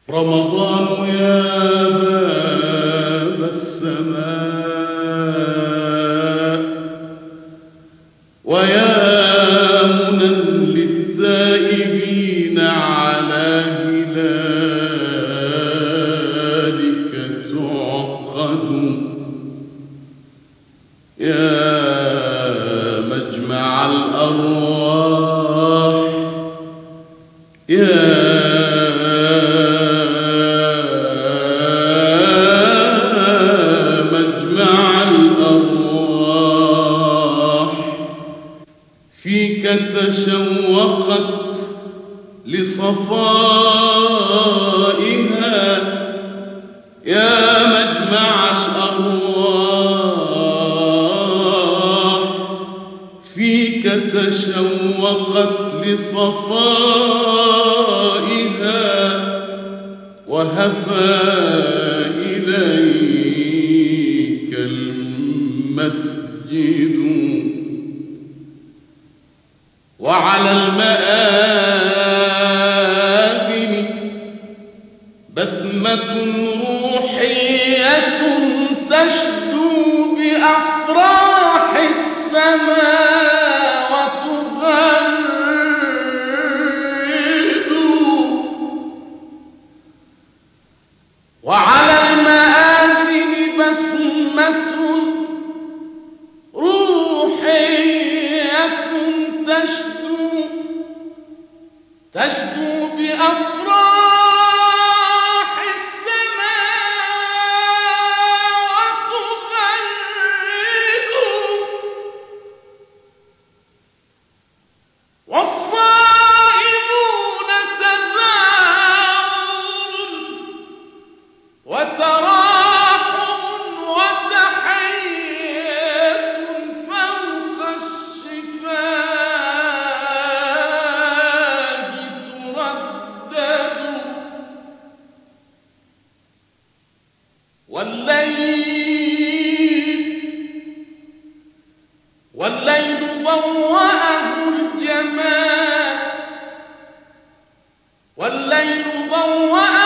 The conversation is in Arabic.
رمضان يا باب السماء ويا منى للتائبين على هلالك تعقد يا مجمع الأرواح يا فيك تشوقت لصفائها يا مجمع الأرواح فيك تشوقت لصفائها وهفى إليك المسجد وعلى المآذن بسمة روحية تشدو بأفراح السماء وتغرد وعلى المآذن بسمة روحية تشدو بأفراح السماء وتغرد والصائمون تزاور وتراحم وتحية فوق الشفاه تردد والليل ضوأه الجمال والليل ضوأه